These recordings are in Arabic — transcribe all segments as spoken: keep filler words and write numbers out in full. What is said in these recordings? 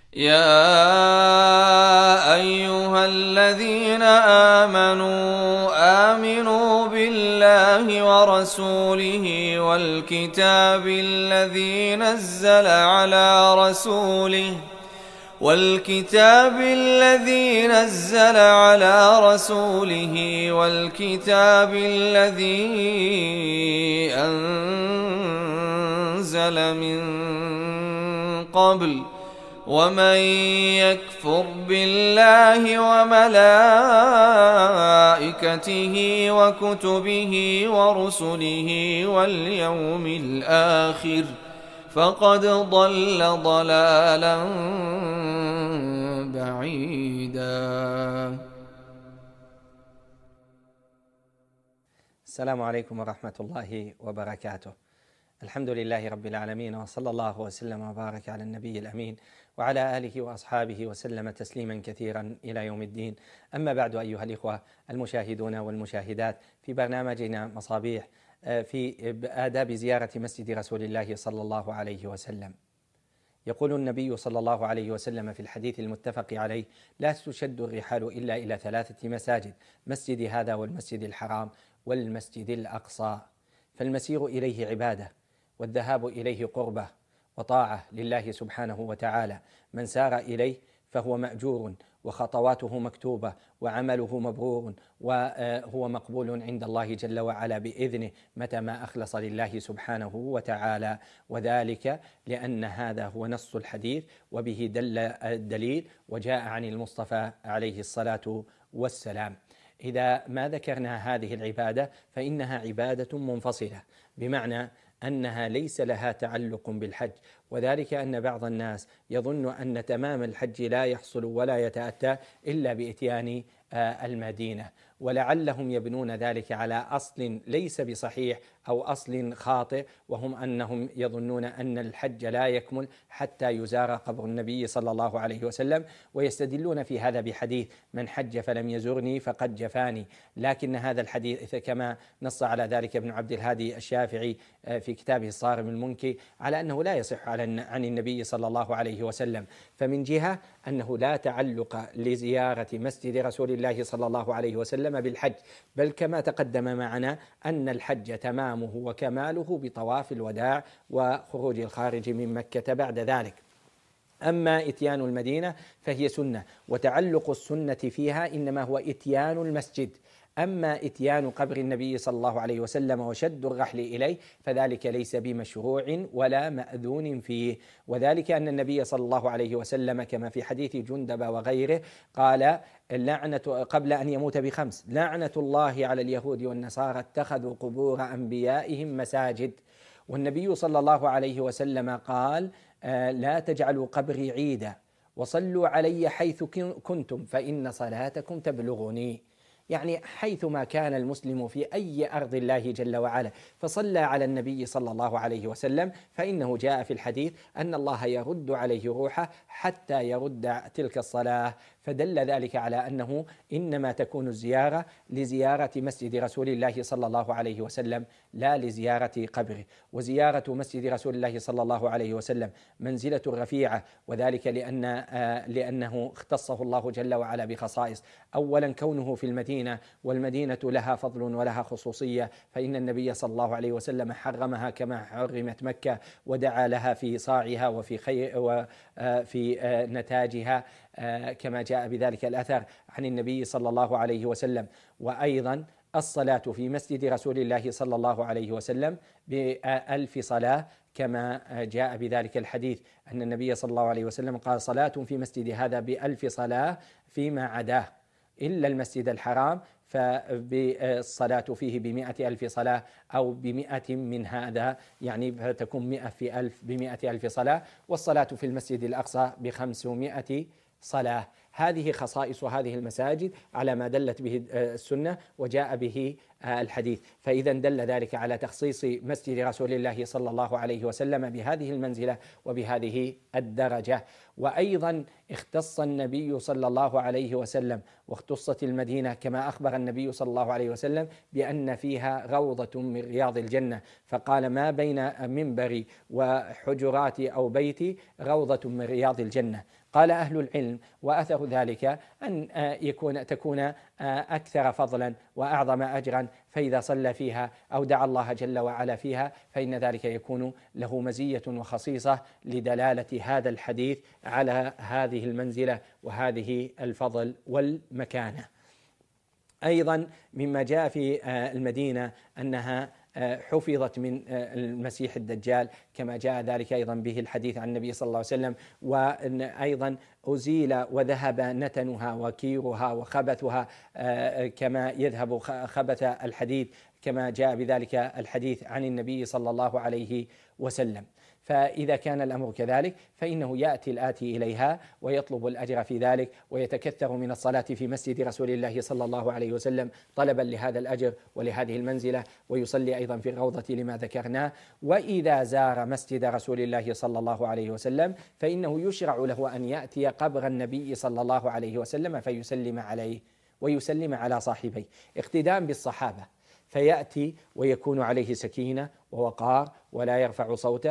يا أيها الذين آمنوا آمنوا بالله ورسوله والكتاب الذي نزل على رسوله والكتاب الذي نزل على رسوله والكتاب الذي أنزل من قبل ومن يكفر بالله وملائكته وكتبه ورسله واليوم الآخر فقد ضل ضلالا بعيدا. السلام عليكم ورحمة الله وبركاته. الحمد لله رب العالمين، وصلى الله وسلم وبارك على النبي الأمين وعلى آله وأصحابه وسلم تسليما كثيرا إلى يوم الدين. أما بعد، أيها الإخوة المشاهدون والمشاهدات في برنامجنا مصابيح في آداب زيارة مسجد رسول الله صلى الله عليه وسلم، يقول النبي صلى الله عليه وسلم في الحديث المتفق عليه: لا تشد الرحال إلا إلى ثلاثة مساجد، مسجد هذا والمسجد الحرام والمسجد الأقصى. فالمسير إليه عبادة، والذهاب إليه قربة وطاعة لله سبحانه وتعالى. من سار إليه فهو مأجور وخطواته مكتوبة وعمله مبرور وهو مقبول عند الله جل وعلا بإذنه متى ما أخلص لله سبحانه وتعالى، وذلك لأن هذا هو نص الحديث وبه دل الدليل، وجاء عن المصطفى عليه الصلاة والسلام. إذا ما ذكرنا هذه العبادة فإنها عبادة منفصلة، بمعنى أنها ليس لها تعلق بالحج، وذلك أن بعض الناس يظن أن تمام الحج لا يحصل ولا يتأتى إلا بإتيان المدينة، ولعلهم يبنون ذلك على أصل ليس بصحيح أو أصل خاطئ، وهم أنهم يظنون أن الحج لا يكمل حتى يزار قبر النبي صلى الله عليه وسلم، ويستدلون في هذا بحديث: من حج فلم يزرني فقد جفاني. لكن هذا الحديث كما نص على ذلك ابن عبد الهادي الشافعي في كتابه الصارم المنكي على أنه لا يصح عن النبي صلى الله عليه وسلم. فمن جهة أنه لا تعلق لزيارة مسجد رسول الله صلى الله عليه وسلم بالحج، بل كما تقدم معنا أن الحج تمامه وكماله بطواف الوداع وخروج الخارج من مكة بعد ذلك. أما إتيان المدينة فهي سنة، وتعلق السنة فيها إنما هو إتيان المسجد. أما إتيان قبر النبي صلى الله عليه وسلم وشد الرحل إليه فذلك ليس بمشروع ولا مأذون فيه، وذلك أن النبي صلى الله عليه وسلم كما في حديث جندب وغيره قال: لعنة قبل أن يموت بخمس: لعنة الله على اليهود والنصارى اتخذوا قبور أنبيائهم مساجد. والنبي صلى الله عليه وسلم قال: لا تجعلوا قبري عيدا وصلوا علي حيث كنتم فإن صلاتكم تبلغني. يعني حيثما كان المسلم في أي أرض الله جل وعلا فصلى على النبي صلى الله عليه وسلم فإنه جاء في الحديث أن الله يرد عليه روحه حتى يرد تلك الصلاة. فدل ذلك على أنه إنما تكون الزيارة لزيارة مسجد رسول الله صلى الله عليه وسلم لا لزيارة قبره. وزيارة مسجد رسول الله صلى الله عليه وسلم منزلة رفيعة، وذلك لأن لأنه اختصه الله جل وعلا بخصائص. أولا كونه في المدينة، والمدينة لها فضل ولها خصوصية، فإن النبي صلى الله عليه وسلم حرمها كما حرمت مكة، ودعا لها في صاعها وفي خير وفي نتاجها كما جاء بذلك الأثر عن النبي صلى الله عليه وسلم. وأيضا الصلاة في مسجد رسول الله صلى الله عليه وسلم بألف صلاة كما جاء بذلك الحديث أن النبي صلى الله عليه وسلم قال: صلاة في مسجد هذا بألف صلاة فيما عداه إلا المسجد الحرام فالصلاة فيه بمئة ألف صلاة، أو بمئة من هذا، يعني فتكون مئة في ألف بمئة ألف صلاة. والصلاة في المسجد الأقصى بخمسمائة صلاة. هذه خصائص هذه المساجد على ما دلت به السنة وجاء به الحديث. فإذا دل ذلك على تخصيص مسجد رسول الله صلى الله عليه وسلم بهذه المنزلة وبهذه الدرجة. وأيضا اختص النبي صلى الله عليه وسلم واختصت المدينة كما أخبر النبي صلى الله عليه وسلم بأن فيها روضة من رياض الجنة، فقال: ما بين منبري وحجراتي أو بيتي روضة من رياض الجنة. قال أهل العلم: وأثر ذلك أن يكون تكون أكثر فضلا وأعظم أجرا، فإذا صلى فيها أو دعا الله جل وعلا فيها فإن ذلك يكون له مزية وخصيصة لدلالة هذا الحديث على هذه المنزلة وهذه الفضل والمكانة. أيضا مما جاء في المدينة أنها حفظت من المسيح الدجال كما جاء ذلك أيضا به الحديث عن النبي صلى الله عليه وسلم، وأيضا أزيل وذهب نتنها وكيرها وخبثها كما يذهب خبث الحديد كما جاء بذلك الحديث عن النبي صلى الله عليه وسلم. فإذا كان الأمر كذلك فإنه يأتي الآتي إليها ويطلب الأجر في ذلك ويتكثر من الصلاة في مسجد رسول الله صلى الله عليه وسلم طلبا لهذا الأجر ولهذه المنزلة، ويصلي أيضا في الروضة لما ذكرناه. وإذا زار مسجد رسول الله صلى الله عليه وسلم فإنه يشرع له أن يأتي قبر النبي صلى الله عليه وسلم فيسلم عليه ويسلم على صاحبيه اقتداء بالصحابة، فيأتي ويكون عليه سكينة ووقار ولا يرفع صوته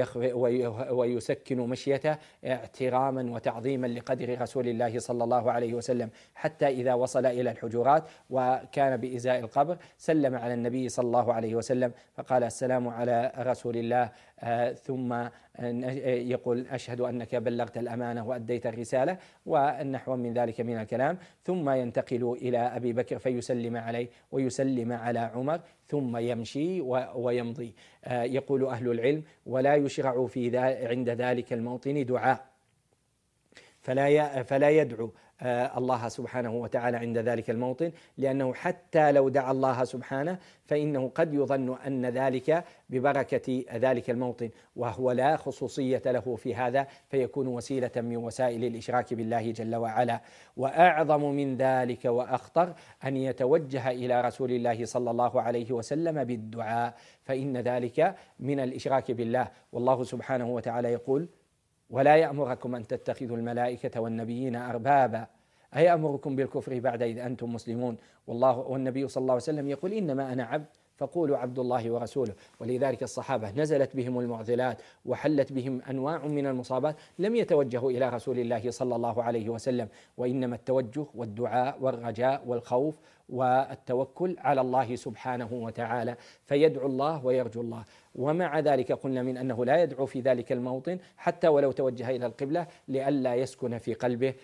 ويسكن مشيته احتراما وتعظيما لقدر رسول الله صلى الله عليه وسلم، حتى إذا وصل إلى الحجرات وكان بإزاء القبر سلم على النبي صلى الله عليه وسلم فقال: السلام على رسول الله، آه ثم يقول: أشهد أنك بلغت الأمانة وأديت الرسالة والنحو من ذلك من الكلام، ثم ينتقل إلى أبي بكر فيسلم عليه ويسلم على عمر ثم يمشي ويمضي. آه يقول أهل العلم: ولا يشرع في عند ذلك الموطن دعاء، فلا فلا يدعو الله سبحانه وتعالى عند ذلك الموطن، لأنه حتى لو دعا الله سبحانه فإنه قد يظن أن ذلك ببركة ذلك الموطن، وهو لا خصوصية له في هذا، فيكون وسيلة من وسائل الإشراك بالله جل وعلا. وأعظم من ذلك وأخطر أن يتوجه إلى رسول الله صلى الله عليه وسلم بالدعاء، فإن ذلك من الإشراك بالله. والله سبحانه وتعالى يقول: ولا يأمركم أن تتخذوا الملائكة والنبيين أربابا أيأمركم بالكفر بعد إذ أنتم مسلمون. والله والنبي صلى الله عليه وسلم يقول: إنما أنا عبد فقولوا عبد الله ورسوله. ولذلك الصحابة نزلت بهم المعضلات وحلت بهم أنواع من المصابات، لم يتوجهوا إلى رسول الله صلى الله عليه وسلم، وإنما التوجه والدعاء والرجاء والخوف والتوكل على الله سبحانه وتعالى، فيدعو الله ويرجو الله. ومع ذلك قلنا من أنه لا يدعو في ذلك الموطن حتى ولو توجه إلى القبلة، لئلا يسكن في قلبه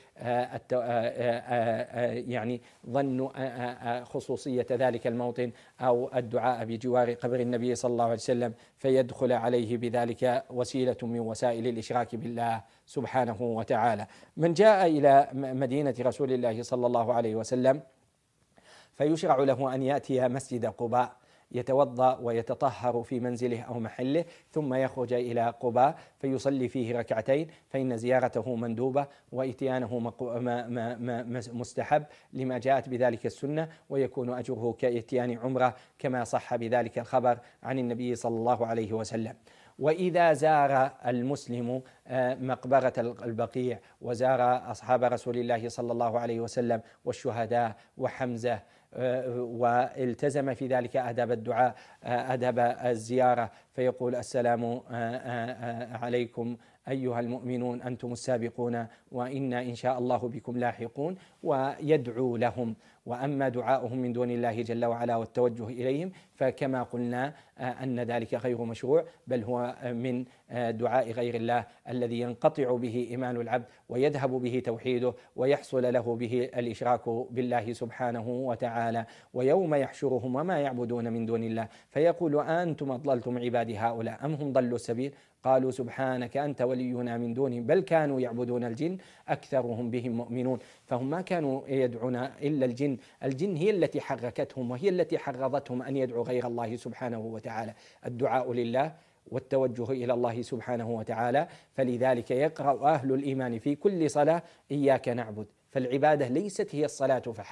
يعني ظن خصوصية ذلك الموطن أو الدعاء بجوار قبر النبي صلى الله عليه وسلم، فيدخل عليه بذلك وسيلة من وسائل الإشراك بالله سبحانه وتعالى. من جاء إلى مدينة رسول الله صلى الله عليه وسلم فيشرع له أن يأتي مسجد قباء يتوضأ ويتطهر في منزله أو محله، ثم يخرج إلى قباء فيصلي فيه ركعتين، فإن زيارته مندوبة وإتيانه مستحب لما جاءت بذلك السنة، ويكون أجره كإتيان عمرة كما صح بذلك الخبر عن النبي صلى الله عليه وسلم. وإذا زار المسلم مقبرة البقيع وزار أصحاب رسول الله صلى الله عليه وسلم والشهداء وحمزة والتزم في ذلك آداب الدعاء آداب الزيارة، فيقول: السلام عليكم أيها المؤمنون أنتم السابقون وإنا إن شاء الله بكم لاحقون، ويدعو لهم. وأما دعاؤهم من دون الله جل وعلا والتوجه إليهم فكما قلنا أن ذلك غير مشروع، بل هو من دعاء غير الله الذي ينقطع به إيمان العبد ويذهب به توحيده ويحصل له به الإشراك بالله سبحانه وتعالى. ويوم يحشرهم وما يعبدون من دون الله فيقول: أنتم أضللتم عبادي هؤلاء أم هم ضلوا السبيل؟ قالوا: سبحانك أنت ولينا من دونهم بل كانوا يعبدون الجن أكثرهم بهم مؤمنون. فهم ما كانوا يدعون إلا الجن، الجن هي التي حركتهم وهي التي حرضتهم أن يدعوا غير الله سبحانه وتعالى. الدعاء لله والتوجه إلى الله سبحانه وتعالى. فلذلك يقرأ أهل الإيمان في كل صلاة: إياك نعبد. فالعبادة ليست هي الصلاة فحسب،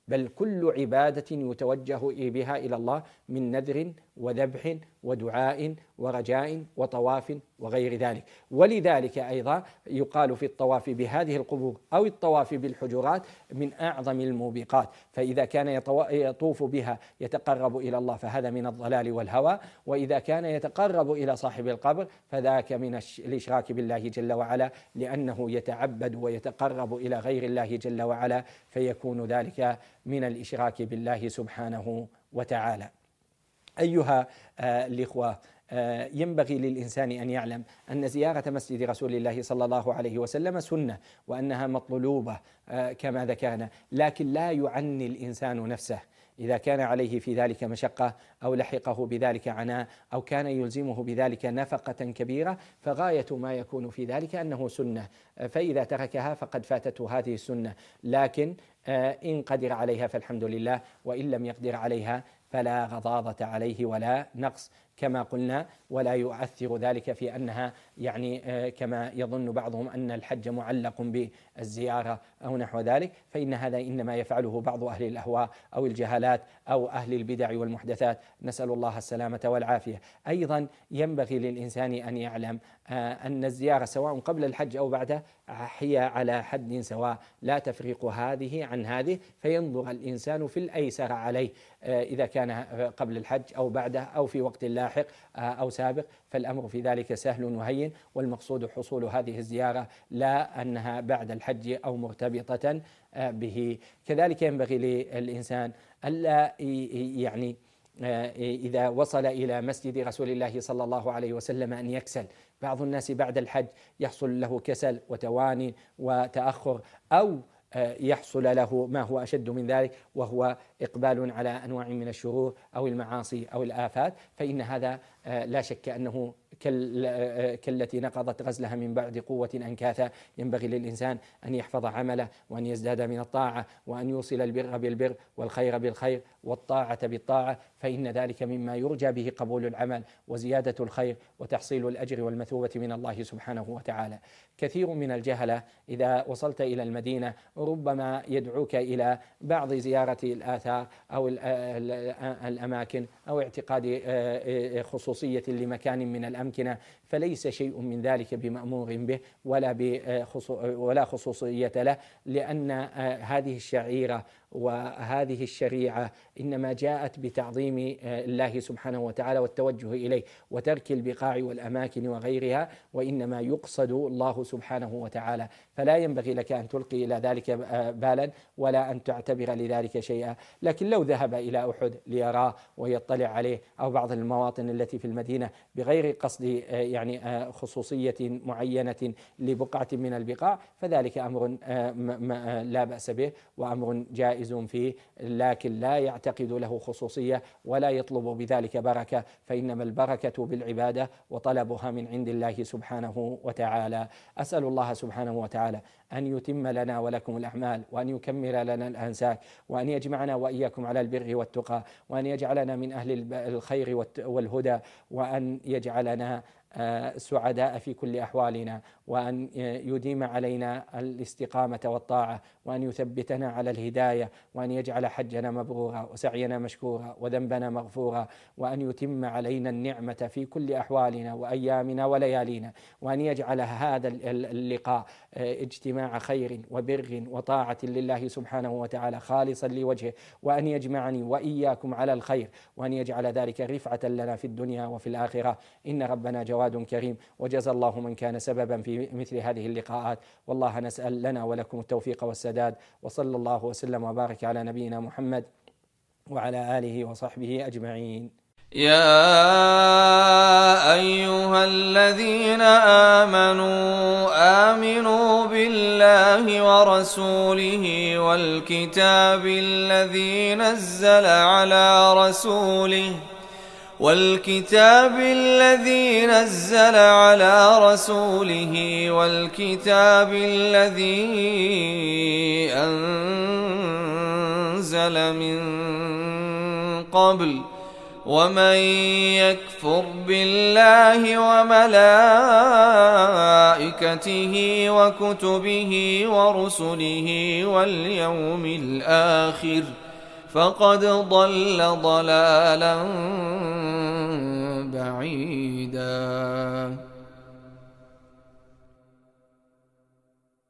بل كل عبادة يتوجه بها إلى الله من نذر وذبح ودعاء ورجاء وطواف وغير ذلك. ولذلك أيضا يقال في الطواف بهذه القبور أو الطواف بالحجرات من أعظم الموبقات، فإذا كان يطوف بها يتقرب إلى الله فهذا من الضلال والهوى، وإذا كان يتقرب إلى صاحب القبر فذاك من الإشراك بالله جل وعلا، لأنه يتعبد ويتقرب إلى غير الله جل وعلا، فيكون ذلك من الإشراك بالله سبحانه وتعالى. أيها الإخوة، ينبغي للإنسان أن يعلم أن زيارة مسجد رسول الله صلى الله عليه وسلم سنة، وأنها مطلوبة كما ذكرنا، لكن لا يعني الإنسان نفسه إذا كان عليه في ذلك مشقة أو لحقه بذلك عناء أو كان يلزمه بذلك نفقة كبيرة، فغاية ما يكون في ذلك أنه سنة، فإذا تركها فقد فاتته هذه السنة. لكن إن قدر عليها فالحمد لله، وإن لم يقدر عليها فلا غضاضة عليه ولا نقص كما قلنا، ولا يؤثر ذلك في أنها يعني كما يظن بعضهم أن الحج معلق بالزيارة أو نحو ذلك، فإن هذا إنما يفعله بعض أهل الأهواء أو الجهالات أو أهل البدع والمحدثات، نسأل الله السلامة والعافية. أيضا ينبغي للإنسان أن يعلم أن الزيارة سواء قبل الحج أو بعده هي على حد سواء، لا تفرق هذه عن هذه، فينظر الإنسان في الأيسر عليه إذا كان قبل الحج أو بعده أو في وقت لاحق أو سابق، فالأمر في ذلك سهل وهين، والمقصود حصول هذه الزيارة لا أنها بعد الحج أو مرتبطة به. كذلك ينبغي للإنسان ألا يعني إذا وصل إلى مسجد رسول الله صلى الله عليه وسلم أن يكسل. بعض الناس بعد الحج يحصل له كسل وتواني وتأخر، أو يحصل له ما هو أشد من ذلك وهو إقبال على أنواع من الشرور أو المعاصي أو الآفات، فإن هذا لا شك أنه كالتي نقضت غزلها من بعد قوة أنكاثا. ينبغي للإنسان أن يحفظ عمله وأن يزداد من الطاعة وأن يوصل البر بالبر والخير بالخير والطاعة بالطاعة، فإن ذلك مما يرجى به قبول العمل وزيادة الخير وتحصيل الأجر والمثوبة من الله سبحانه وتعالى. كثير من الجهلة إذا وصلت إلى المدينة ربما يدعوك إلى بعض زيارة الآثار أو الأماكن أو اعتقاد خصوصية لمكان من الأمكنة، فليس شيء من ذلك بمأمور به ولا ولا خصوصية له، لأن هذه الشعيرة وهذه الشريعة إنما جاءت بتعظيم الله سبحانه وتعالى والتوجه إليه وترك البقاع والأماكن وغيرها، وإنما يقصد الله سبحانه وتعالى، فلا ينبغي لك أن تلقي إلى ذلك بالا ولا أن تعتبر لذلك شيئا. لكن لو ذهب إلى أحد ليراه ويطلع عليه أو بعض المواطن التي في المدينة بغير قصد يعني خصوصية معينة لبقعة من البقاع، فذلك أمر لا بأس به وأمر جائز فيه، لكن لا يعتقد له خصوصية ولا يطلب بذلك بركة، فإنما البركة بالعبادة وطلبها من عند الله سبحانه وتعالى. أسأل الله سبحانه وتعالى أن يتم لنا ولكم الأعمال، وأن يكمل لنا الأنساك، وأن يجمعنا وإياكم على البر والتقى، وأن يجعلنا من أهل الخير والهدى، وأن يجعلنا سعداء في كل أحوالنا، وأن يديم علينا الاستقامة والطاعة، وأن يثبتنا على الهداية، وأن يجعل حجنا مبرورا وسعينا مشكورا وذنبنا مغفورا، وأن يتم علينا النعمة في كل أحوالنا وأيامنا وليالينا، وأن يجعل هذا اللقاء اجتماع خير وبر وطاعة لله سبحانه وتعالى خالصا لوجهه، وأن يجمعني وإياكم على الخير، وأن يجعل ذلك رفعة لنا في الدنيا وفي الآخرة، إن ربنا جواد كريم. وجزى الله من كان سببا في مثل هذه اللقاءات، والله نسأل لنا ولكم التوفيق والسداد، وصلى الله وسلم وبارك على نبينا محمد وعلى آله وصحبه أجمعين. يا أيها الذين آمنوا آمنوا بالله ورسوله والكتاب الذي نزل على رسوله والكتاب الذي نزل على رسوله والكتاب الذي أنزل من قبل ومن يكفر بالله وملائكته وكتبه ورسله واليوم الآخر فقد ضل ضلالا بعيدا.